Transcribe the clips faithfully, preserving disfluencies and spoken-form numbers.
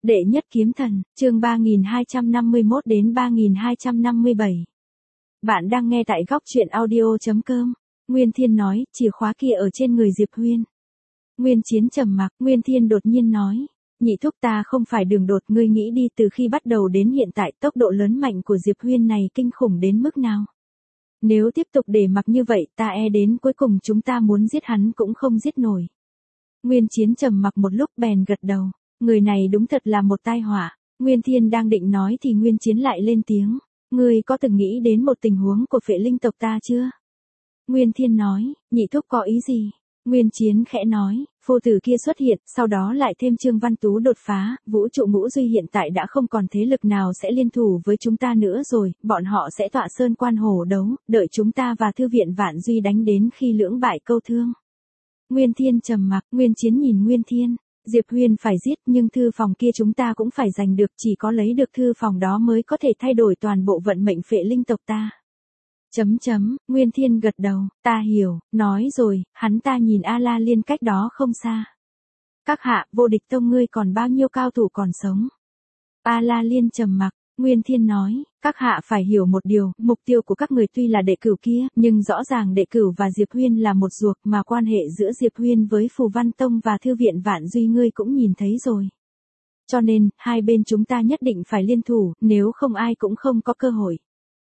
Đệ nhất kiếm thần, chương ba nghìn hai trăm năm mươi mốt đến ba nghìn hai trăm năm mươi bảy. Bạn đang nghe tại góc truyện audio chấm com. Nguyên Thiên nói, chìa khóa kia ở trên người Diệp Huyên. Nguyên Chiến trầm mặc, Nguyên Thiên đột nhiên nói, nhị thúc ta không phải đường đột, ngươi nghĩ đi, từ khi bắt đầu đến hiện tại tốc độ lớn mạnh của Diệp Huyên này kinh khủng đến mức nào. Nếu tiếp tục để mặc như vậy ta e đến cuối cùng chúng ta muốn giết hắn cũng không giết nổi. Nguyên Chiến trầm mặc một lúc bèn gật đầu. Người này đúng thật là một tai họa. Nguyên Thiên đang định nói thì Nguyên Chiến lại lên tiếng. Ngươi có từng nghĩ đến một tình huống của phệ linh tộc ta chưa? Nguyên Thiên nói, nhị thúc có ý gì? Nguyên Chiến khẽ nói, phu tử kia xuất hiện, sau đó lại thêm Trương Văn Tú đột phá, vũ trụ ngũ duy hiện tại đã không còn thế lực nào sẽ liên thủ với chúng ta nữa rồi, bọn họ sẽ tọa sơn quan hổ đấu, đợi chúng ta và thư viện Vạn Duy đánh đến khi lưỡng bại câu thương. Nguyên Thiên trầm mặc, Nguyên Chiến nhìn Nguyên Thiên. Diệp Huyên phải giết nhưng thư phòng kia chúng ta cũng phải giành được, chỉ có lấy được thư phòng đó mới có thể thay đổi toàn bộ vận mệnh phệ linh tộc ta. Chấm chấm, Nguyên Thiên gật đầu, ta hiểu, nói rồi, hắn ta nhìn A La Liên cách đó không xa. Các hạ, vô địch tông ngươi còn bao nhiêu cao thủ còn sống? A La Liên trầm mặc. Nguyên Thiên nói, các hạ phải hiểu một điều, mục tiêu của các người tuy là đệ cửu kia, nhưng rõ ràng đệ cửu và Diệp Huyên là một ruột, mà quan hệ giữa Diệp Huyên với Phù Văn Tông và Thư viện Vạn Duy ngươi cũng nhìn thấy rồi. Cho nên, hai bên chúng ta nhất định phải liên thủ, nếu không ai cũng không có cơ hội.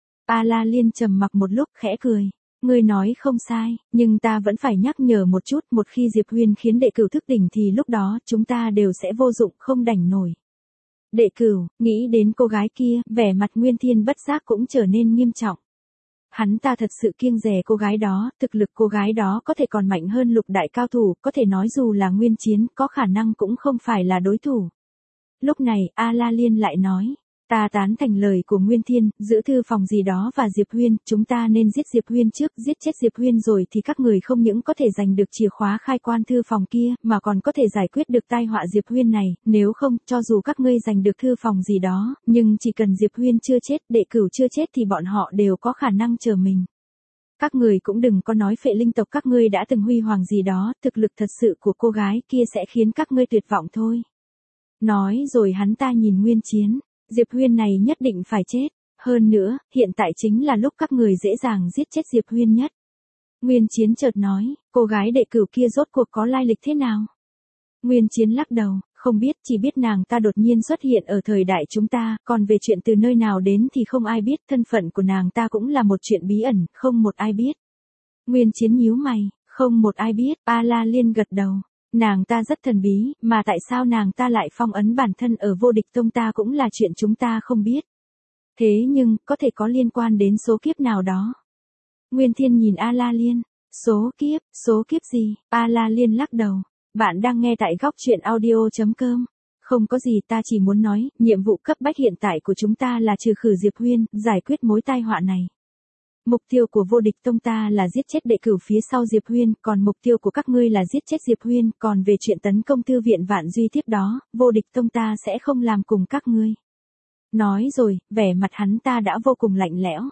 A La Liên trầm mặc một lúc khẽ cười. Ngươi nói không sai, nhưng ta vẫn phải nhắc nhở một chút, một khi Diệp Huyên khiến đệ cửu thức tỉnh thì lúc đó chúng ta đều sẽ vô dụng không đành nổi. Đệ cửu, nghĩ đến cô gái kia, vẻ mặt Nguyên Thiên bất giác cũng trở nên nghiêm trọng. Hắn ta thật sự kiêng dè cô gái đó, thực lực cô gái đó có thể còn mạnh hơn lục đại cao thủ, có thể nói dù là Nguyên Chiến, có khả năng cũng không phải là đối thủ. Lúc này, A La Liên lại nói, ta tán thành lời của Nguyên Thiên, giữ thư phòng gì đó và Diệp Huyên, chúng ta nên giết Diệp Huyên trước, giết chết Diệp Huyên rồi thì các người không những có thể giành được chìa khóa khai quan thư phòng kia, mà còn có thể giải quyết được tai họa Diệp Huyên này, nếu không, cho dù các ngươi giành được thư phòng gì đó, nhưng chỉ cần Diệp Huyên chưa chết, đệ cửu chưa chết thì bọn họ đều có khả năng chờ mình. Các người cũng đừng có nói phệ linh tộc các ngươi đã từng huy hoàng gì đó, thực lực thật sự của cô gái kia sẽ khiến các ngươi tuyệt vọng thôi. Nói rồi hắn ta nhìn Nguyên Chiến. Diệp Huyên này nhất định phải chết. Hơn nữa, hiện tại chính là lúc các người dễ dàng giết chết Diệp Huyên nhất. Nguyên Chiến chợt nói, cô gái đệ cửu kia rốt cuộc có lai lịch thế nào? Nguyên Chiến lắc đầu, không biết, chỉ biết nàng ta đột nhiên xuất hiện ở thời đại chúng ta, còn về chuyện từ nơi nào đến thì không ai biết, thân phận của nàng ta cũng là một chuyện bí ẩn, không một ai biết. Nguyên Chiến nhíu mày, không một ai biết, A La Liên gật đầu. Nàng ta rất thần bí, mà tại sao nàng ta lại phong ấn bản thân ở vô địch tông ta cũng là chuyện chúng ta không biết. Thế nhưng, có thể có liên quan đến số kiếp nào đó. Nguyên Thiên nhìn A La Liên, số kiếp, số kiếp gì? A La Liên lắc đầu, bạn đang nghe tại góc truyện audio chấm com. Không có gì, ta chỉ muốn nói, nhiệm vụ cấp bách hiện tại của chúng ta là trừ khử Diệp Huyên, giải quyết mối tai họa này. Mục tiêu của vô địch tông ta là giết chết đệ cửu phía sau Diệp Huyên, còn mục tiêu của các ngươi là giết chết Diệp Huyên, còn về chuyện tấn công thư viện Vạn Duy tiếp đó, vô địch tông ta sẽ không làm cùng các ngươi. Nói rồi, vẻ mặt hắn ta đã vô cùng lạnh lẽo.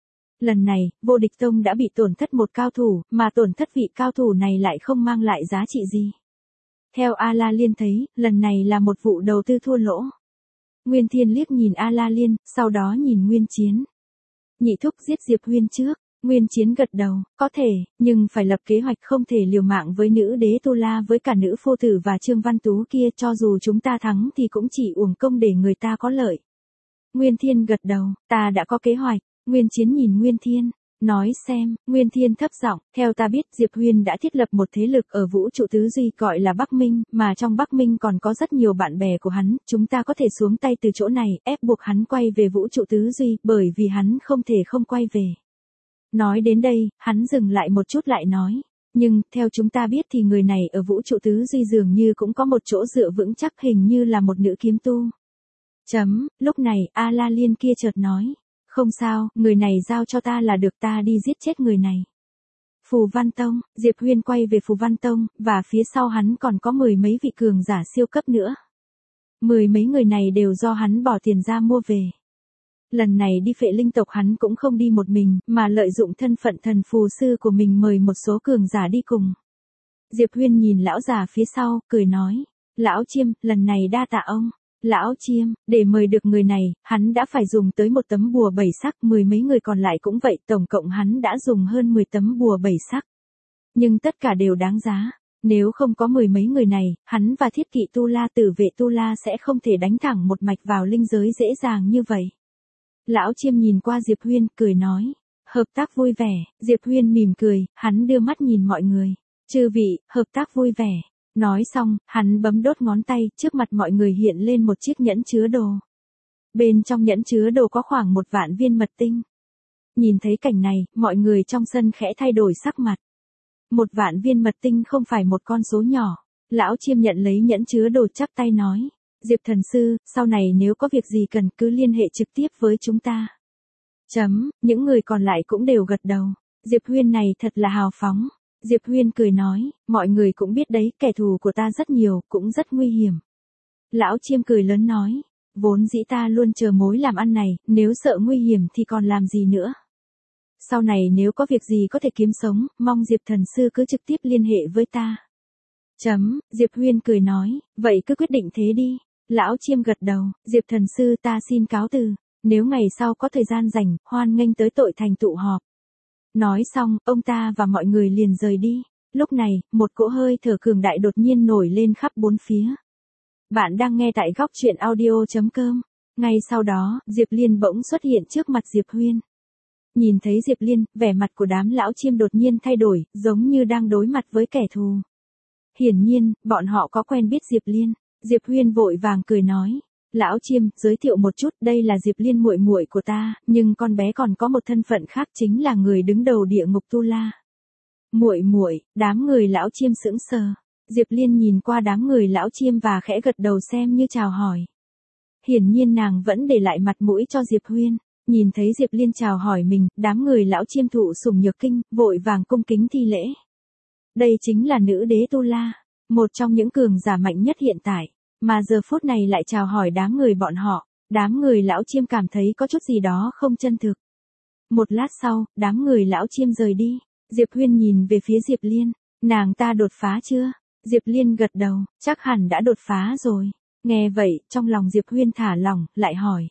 Lần này, vô địch tông đã bị tổn thất một cao thủ, mà tổn thất vị cao thủ này lại không mang lại giá trị gì. Theo A La Liên thấy, lần này là một vụ đầu tư thua lỗ. Nguyên Thiên liếc nhìn A La Liên, sau đó nhìn Nguyên Chiến. Nhị thúc giết Diệp Huyên trước. Nguyên Chiến gật đầu, có thể, nhưng phải lập kế hoạch, không thể liều mạng với nữ đế Tu La với cả nữ phu tử và Trương Văn Tú kia, cho dù chúng ta thắng thì cũng chỉ uổng công để người ta có lợi. Nguyên Thiên gật đầu, ta đã có kế hoạch. Nguyên Chiến nhìn Nguyên Thiên, nói xem. Nguyên Thiên thấp giọng, theo ta biết Diệp Huyên đã thiết lập một thế lực ở vũ trụ tứ duy gọi là Bắc Minh, mà trong Bắc Minh còn có rất nhiều bạn bè của hắn, chúng ta có thể xuống tay từ chỗ này, ép buộc hắn quay về vũ trụ tứ duy, bởi vì hắn không thể không quay về. Nói đến đây, hắn dừng lại một chút lại nói, nhưng, theo chúng ta biết thì người này ở vũ trụ tứ duy dường như cũng có một chỗ dựa vững chắc, hình như là một nữ kiếm tu. Chấm, lúc này, A La Liên kia chợt nói. Không sao, người này giao cho ta là được, ta đi giết chết người này. Phù Văn Tông, Diệp Huyên quay về Phù Văn Tông, và phía sau hắn còn có mười mấy vị cường giả siêu cấp nữa. Mười mấy người này đều do hắn bỏ tiền ra mua về. Lần này đi phệ linh tộc hắn cũng không đi một mình, mà lợi dụng thân phận thần phù sư của mình mời một số cường giả đi cùng. Diệp Huyên nhìn lão già phía sau, cười nói, lão Chiêm, lần này đa tạ ông. Lão Chiêm, để mời được người này, hắn đã phải dùng tới một tấm bùa bảy sắc, mười mấy người còn lại cũng vậy, tổng cộng hắn đã dùng hơn mười tấm bùa bảy sắc. Nhưng tất cả đều đáng giá. Nếu không có mười mấy người này, hắn và thiết kỵ Tu La tử vệ Tu La sẽ không thể đánh thẳng một mạch vào linh giới dễ dàng như vậy. Lão Chiêm nhìn qua Diệp Huyên, cười nói. Hợp tác vui vẻ, Diệp Huyên mỉm cười, hắn đưa mắt nhìn mọi người. Chư vị, hợp tác vui vẻ. Nói xong, hắn bấm đốt ngón tay, trước mặt mọi người hiện lên một chiếc nhẫn chứa đồ. Bên trong nhẫn chứa đồ có khoảng một vạn viên mật tinh. Nhìn thấy cảnh này, mọi người trong sân khẽ thay đổi sắc mặt. Một vạn viên mật tinh không phải một con số nhỏ. Lão Chiêm nhận lấy nhẫn chứa đồ chắp tay nói. Diệp thần sư, sau này nếu có việc gì cần cứ liên hệ trực tiếp với chúng ta. Chấm, những người còn lại cũng đều gật đầu. Diệp Huyên này thật là hào phóng. Diệp Huyên cười nói, mọi người cũng biết đấy, kẻ thù của ta rất nhiều, cũng rất nguy hiểm. Lão Chiêm cười lớn nói, vốn dĩ ta luôn chờ mối làm ăn này, nếu sợ nguy hiểm thì còn làm gì nữa. Sau này nếu có việc gì có thể kiếm sống, mong Diệp thần sư cứ trực tiếp liên hệ với ta. Chấm, Diệp Huyên cười nói, vậy cứ quyết định thế đi. Lão Chiêm gật đầu, Diệp thần sư ta xin cáo từ. Nếu ngày sau có thời gian rảnh, hoan nghênh tới Tội Thành tụ họp. Nói xong, ông ta và mọi người liền rời đi. Lúc này, một cỗ hơi thở cường đại đột nhiên nổi lên khắp bốn phía. Bạn đang nghe tại góc truyện audio chấm com. Ngay sau đó, Diệp Liên bỗng xuất hiện trước mặt Diệp Huyên. Nhìn thấy Diệp Liên, vẻ mặt của đám lão Chiêm đột nhiên thay đổi, giống như đang đối mặt với kẻ thù. Hiển nhiên, bọn họ có quen biết Diệp Liên. Diệp Huyên vội vàng cười nói. Lão Chiêm, giới thiệu một chút, đây là Diệp Liên muội muội của ta, nhưng con bé còn có một thân phận khác, chính là người đứng đầu địa ngục Tu La. Muội muội, đám người lão Chiêm sững sờ. Diệp Liên nhìn qua đám người lão Chiêm và khẽ gật đầu xem như chào hỏi. Hiển nhiên nàng vẫn để lại mặt mũi cho Diệp Huyên. Nhìn thấy Diệp Liên chào hỏi mình, đám người lão Chiêm thụ sủng nhược kinh, vội vàng cung kính thi lễ. Đây chính là nữ đế Tu La, một trong những cường giả mạnh nhất hiện tại. Mà giờ phút này lại chào hỏi đám người bọn họ, đám người lão Chiêm cảm thấy có chút gì đó không chân thực. Một lát sau, đám người lão Chiêm rời đi, Diệp Huyên nhìn về phía Diệp Liên, nàng ta đột phá chưa? Diệp Liên gật đầu, chắc hẳn đã đột phá rồi. Nghe vậy, trong lòng Diệp Huyên thả lỏng, lại hỏi.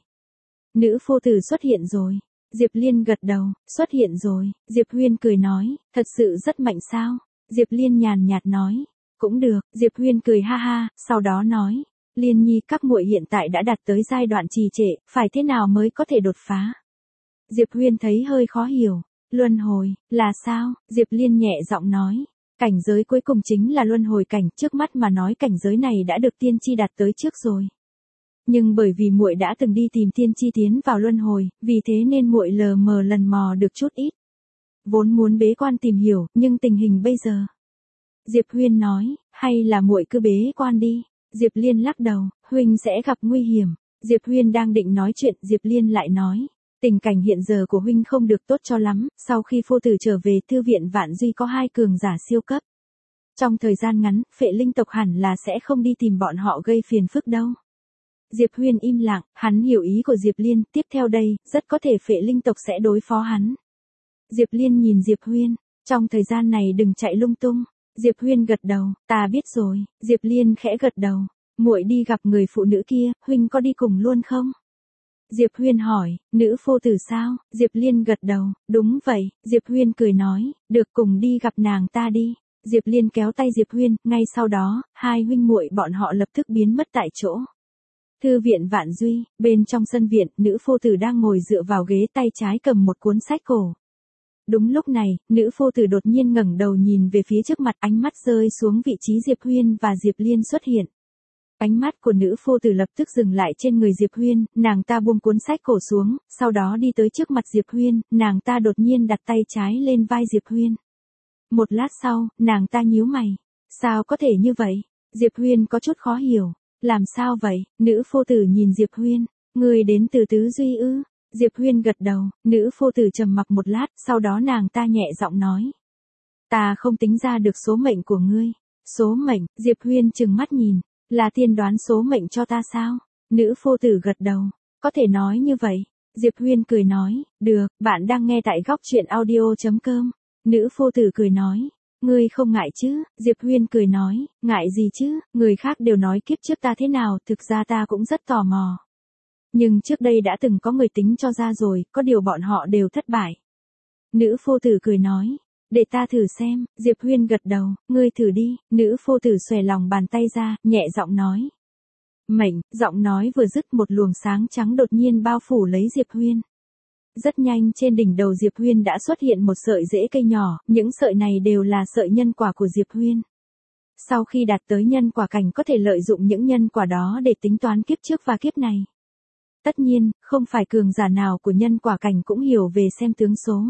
Nữ phu tử xuất hiện rồi. Diệp Liên gật đầu, xuất hiện rồi. Diệp Huyên cười nói, thật sự rất mạnh sao? Diệp Liên nhàn nhạt nói. Cũng được, Diệp Huyên cười ha ha, sau đó nói, Liên Nhi các muội hiện tại đã đạt tới giai đoạn trì trệ, phải thế nào mới có thể đột phá? Diệp Huyên thấy hơi khó hiểu, luân hồi, là sao? Diệp Liên nhẹ giọng nói, cảnh giới cuối cùng chính là luân hồi cảnh, trước mắt mà nói cảnh giới này đã được tiên tri đạt tới trước rồi. Nhưng bởi vì muội đã từng đi tìm tiên tri tiến vào luân hồi, vì thế nên muội lờ mờ lần mò được chút ít. Vốn muốn bế quan tìm hiểu, nhưng tình hình bây giờ. Diệp Huyên nói, hay là muội cứ bế quan đi. Diệp Liên lắc đầu, huynh sẽ gặp nguy hiểm. Diệp Huyên đang định nói chuyện, Diệp Liên lại nói, tình cảnh hiện giờ của huynh không được tốt cho lắm, sau khi phu tử trở về thư viện Vạn Duy có hai cường giả siêu cấp. Trong thời gian ngắn, phệ linh tộc hẳn là sẽ không đi tìm bọn họ gây phiền phức đâu. Diệp Huyên im lặng, hắn hiểu ý của Diệp Liên, tiếp theo đây, rất có thể phệ linh tộc sẽ đối phó hắn. Diệp Liên nhìn Diệp Huyên, trong thời gian này đừng chạy lung tung. Diệp Huyên gật đầu, ta biết rồi. Diệp Liên khẽ gật đầu, muội đi gặp người phụ nữ kia, huynh có đi cùng luôn không? Diệp Huyên hỏi, nữ phu tử sao? Diệp Liên gật đầu, đúng vậy. Diệp Huyên cười nói, được, cùng đi gặp nàng ta đi. Diệp Liên kéo tay Diệp Huyên, ngay sau đó, hai huynh muội bọn họ lập tức biến mất tại chỗ. Thư viện Vạn Duy, bên trong sân viện, nữ phu tử đang ngồi dựa vào ghế, tay trái cầm một cuốn sách cổ. Đúng lúc này, nữ phu tử đột nhiên ngẩng đầu nhìn về phía trước mặt, ánh mắt rơi xuống vị trí Diệp Huyên và Diệp Liên xuất hiện. Ánh mắt của nữ phu tử lập tức dừng lại trên người Diệp Huyên, nàng ta buông cuốn sách cổ xuống, sau đó đi tới trước mặt Diệp Huyên, nàng ta đột nhiên đặt tay trái lên vai Diệp Huyên. Một lát sau, nàng ta nhíu mày. Sao có thể như vậy? Diệp Huyên có chút khó hiểu. Làm sao vậy? Nữ phu tử nhìn Diệp Huyên. Người đến từ Tứ Duy ư? Diệp Huyên gật đầu, nữ phu tử trầm mặc một lát, sau đó nàng ta nhẹ giọng nói. Ta không tính ra được số mệnh của ngươi. Số mệnh, Diệp Huyên trừng mắt nhìn, là tiên đoán số mệnh cho ta sao? Nữ phu tử gật đầu, có thể nói như vậy. Diệp Huyên cười nói, được, bạn đang nghe tại góc truyện audio chấm com. Nữ phu tử cười nói, Ngươi không ngại chứ? Diệp Huyên cười nói, ngại gì chứ, người khác đều nói kiếp trước ta thế nào, thực ra ta cũng rất tò mò. Nhưng trước đây đã từng có người tính cho ra rồi, có điều bọn họ đều thất bại. Nữ phu tử cười nói, để ta thử xem. Diệp Huyên gật đầu, ngươi thử đi. Nữ phu tử xòe lòng bàn tay ra, nhẹ giọng nói. Mệnh, giọng nói vừa dứt một luồng sáng trắng đột nhiên bao phủ lấy Diệp Huyên. Rất nhanh trên đỉnh đầu Diệp Huyên đã xuất hiện một sợi rễ cây nhỏ, những sợi này đều là sợi nhân quả của Diệp Huyên. Sau khi đạt tới nhân quả cảnh có thể lợi dụng những nhân quả đó để tính toán kiếp trước và kiếp này. Tất nhiên, không phải cường giả nào của nhân quả cảnh cũng hiểu về xem tướng số.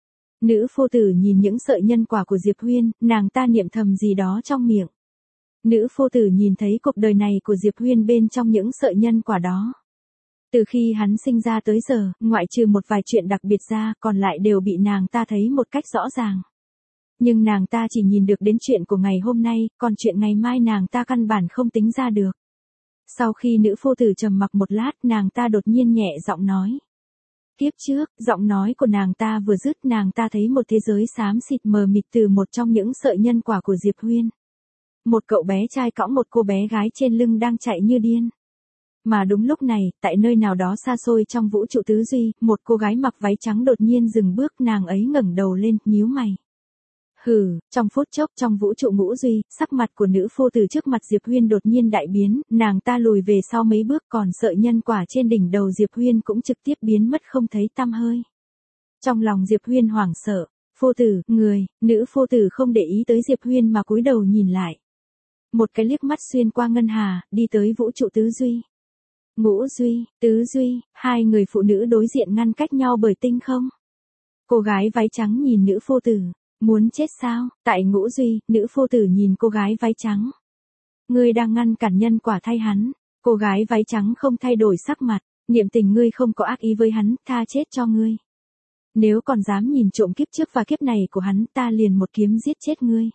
Nữ phu tử nhìn những sợi nhân quả của Diệp Huyên, nàng ta niệm thầm gì đó trong miệng. Nữ phu tử nhìn thấy cuộc đời này của Diệp Huyên bên trong những sợi nhân quả đó. Từ khi hắn sinh ra tới giờ, ngoại trừ một vài chuyện đặc biệt ra, còn lại đều bị nàng ta thấy một cách rõ ràng. Nhưng nàng ta chỉ nhìn được đến chuyện của ngày hôm nay, còn chuyện ngày mai nàng ta căn bản không tính ra được. Sau khi nữ phu tử trầm mặc một lát, nàng ta đột nhiên nhẹ giọng nói. Kiếp trước, giọng nói của nàng ta vừa dứt, nàng ta thấy một thế giới xám xịt mờ mịt từ một trong những sợi nhân quả của Diệp Huyên. Một cậu bé trai cõng một cô bé gái trên lưng đang chạy như điên. Mà đúng lúc này, tại nơi nào đó xa xôi trong vũ trụ tứ duy, một cô gái mặc váy trắng đột nhiên dừng bước, nàng ấy ngẩng đầu lên, nhíu mày. Hừ, trong phút chốc trong vũ trụ ngũ duy, sắc mặt của nữ phu từ trước mặt Diệp Huyên đột nhiên đại biến, nàng ta lùi về sau mấy bước, còn sợi nhân quả trên đỉnh đầu Diệp Huyên cũng trực tiếp biến mất không thấy tăm hơi. Trong lòng Diệp Huyên hoảng sợ, phu tử, người, nữ phu tử không để ý tới Diệp Huyên mà cúi đầu nhìn lại. Một cái liếc mắt xuyên qua ngân hà, đi tới vũ trụ tứ duy. Ngũ duy, tứ duy, hai người phụ nữ đối diện ngăn cách nhau bởi tinh không. Cô gái váy trắng nhìn nữ phu tử. Muốn chết sao? Tại ngũ duy, nữ phu tử nhìn cô gái váy trắng. Ngươi đang ngăn cản nhân quả thay hắn. Cô gái váy trắng không thay đổi sắc mặt. Niệm tình ngươi không có ác ý với hắn, tha chết cho ngươi. Nếu còn dám nhìn trộm kiếp trước và kiếp này của hắn, ta liền một kiếm giết chết ngươi.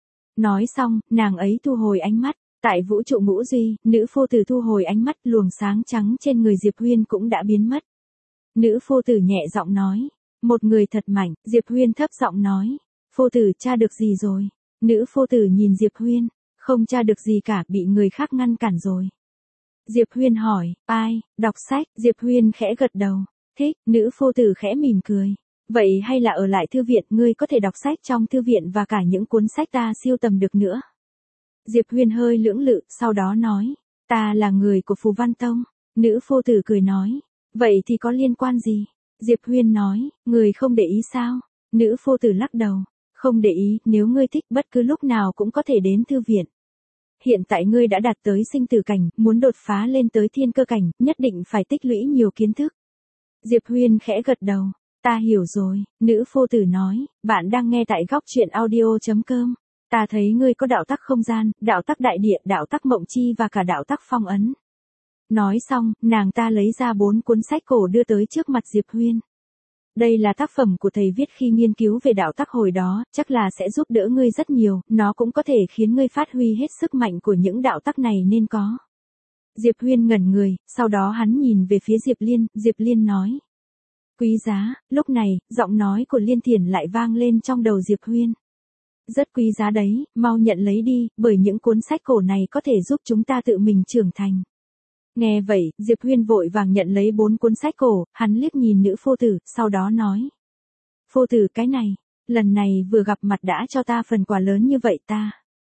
Nói xong, nàng ấy thu hồi ánh mắt. Tại vũ trụ ngũ duy, nữ phu tử thu hồi ánh mắt, luồng sáng trắng trên người Diệp Huyên cũng đã biến mất. Nữ phu tử nhẹ giọng nói. Một người thật mạnh, Diệp Huyên thấp giọng nói. Phu tử tra được gì rồi? Nữ phu tử nhìn Diệp Huyên, không tra được gì cả, bị người khác ngăn cản rồi. Diệp Huyên hỏi, ai, đọc sách, Diệp Huyên khẽ gật đầu, thích, nữ phu tử khẽ mỉm cười. Vậy hay là ở lại thư viện, ngươi có thể đọc sách trong thư viện và cả những cuốn sách ta siêu tầm được nữa. Diệp Huyên hơi lưỡng lự, sau đó nói, ta là người của Phù Văn Tông. Nữ phu tử cười nói, vậy thì có liên quan gì? Diệp Huyên nói, người không để ý sao? Nữ phu tử lắc đầu. Không để ý, nếu ngươi thích bất cứ lúc nào cũng có thể đến thư viện. Hiện tại ngươi đã đạt tới sinh tử cảnh, muốn đột phá lên tới thiên cơ cảnh, nhất định phải tích lũy nhiều kiến thức. Diệp Huyên khẽ gật đầu, ta hiểu rồi, nữ phu tử nói, bạn đang nghe tại góc truyện audio chấm com. Ta thấy ngươi có đạo tắc không gian, đạo tắc đại địa, đạo tắc mộng chi và cả đạo tắc phong ấn. Nói xong, nàng ta lấy ra bốn cuốn sách cổ đưa tới trước mặt Diệp Huyên. Đây là tác phẩm của thầy viết khi nghiên cứu về đạo tắc hồi đó, chắc là sẽ giúp đỡ ngươi rất nhiều, nó cũng có thể khiến ngươi phát huy hết sức mạnh của những đạo tắc này nên có. Diệp Huyên ngẩn người, sau đó hắn nhìn về phía Diệp Liên, Diệp Liên nói. Quý giá, lúc này, giọng nói của Liên Thiển lại vang lên trong đầu Diệp Huyên. Rất quý giá đấy, mau nhận lấy đi, bởi những cuốn sách cổ này có thể giúp chúng ta tự mình trưởng thành. Nghe vậy, Diệp Huyên vội vàng nhận lấy bốn cuốn sách cổ, hắn liếc nhìn nữ phu tử, sau đó nói. Phu tử cái này, lần này vừa gặp mặt đã cho ta phần quà lớn như vậy ta.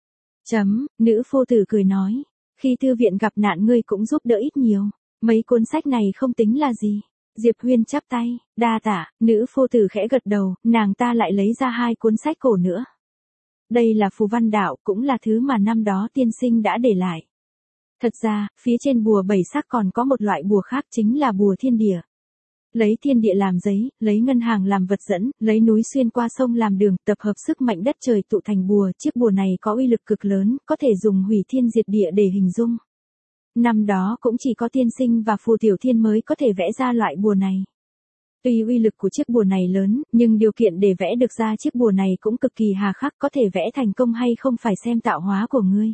Chấm, nữ phu tử cười nói. Khi thư viện gặp nạn ngươi cũng giúp đỡ ít nhiều, mấy cuốn sách này không tính là gì. Diệp Huyên chắp tay, đa tạ, nữ phu tử khẽ gật đầu, nàng ta lại lấy ra hai cuốn sách cổ nữa. Đây là phù văn đạo, cũng là thứ mà năm đó tiên sinh đã để lại. Thật ra, phía trên bùa bảy sắc còn có một loại bùa khác chính là bùa thiên địa. Lấy thiên địa làm giấy, lấy ngân hàng làm vật dẫn, lấy núi xuyên qua sông làm đường, tập hợp sức mạnh đất trời tụ thành bùa. Chiếc bùa này có uy lực cực lớn, có thể dùng hủy thiên diệt địa để hình dung. Năm đó cũng chỉ có tiên sinh và phù tiểu thiên mới có thể vẽ ra loại bùa này. Tuy uy lực của chiếc bùa này lớn, nhưng điều kiện để vẽ được ra chiếc bùa này cũng cực kỳ hà khắc, có thể vẽ thành công hay không phải xem tạo hóa của ngươi.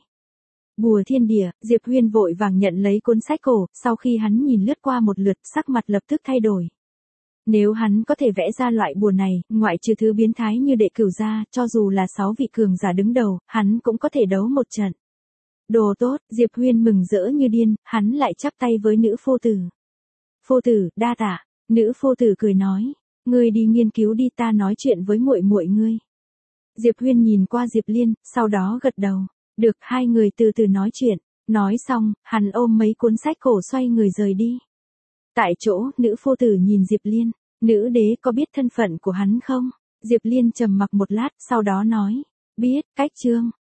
Bùa thiên địa, Diệp Huyên vội vàng nhận lấy cuốn sách cổ, sau khi hắn nhìn lướt qua một lượt, sắc mặt lập tức thay đổi. Nếu hắn có thể vẽ ra loại bùa này, ngoại trừ thứ biến thái như đệ cửu ra, cho dù là sáu vị cường giả đứng đầu, hắn cũng có thể đấu một trận. Đồ tốt, Diệp Huyên mừng rỡ như điên, hắn lại chắp tay với nữ phu tử. Phu tử, đa tạ. Nữ phu tử cười nói, ngươi đi nghiên cứu đi, ta nói chuyện với muội muội ngươi. Diệp Huyên nhìn qua Diệp Liên, sau đó gật đầu. Được, hai người từ từ nói chuyện. Nói xong, hắn ôm mấy cuốn sách cổ xoay người rời đi. Tại chỗ, nữ phu tử nhìn Diệp Liên. Nữ đế có biết thân phận của hắn không? Diệp Liên trầm mặc một lát, sau đó nói. Biết, cách trương.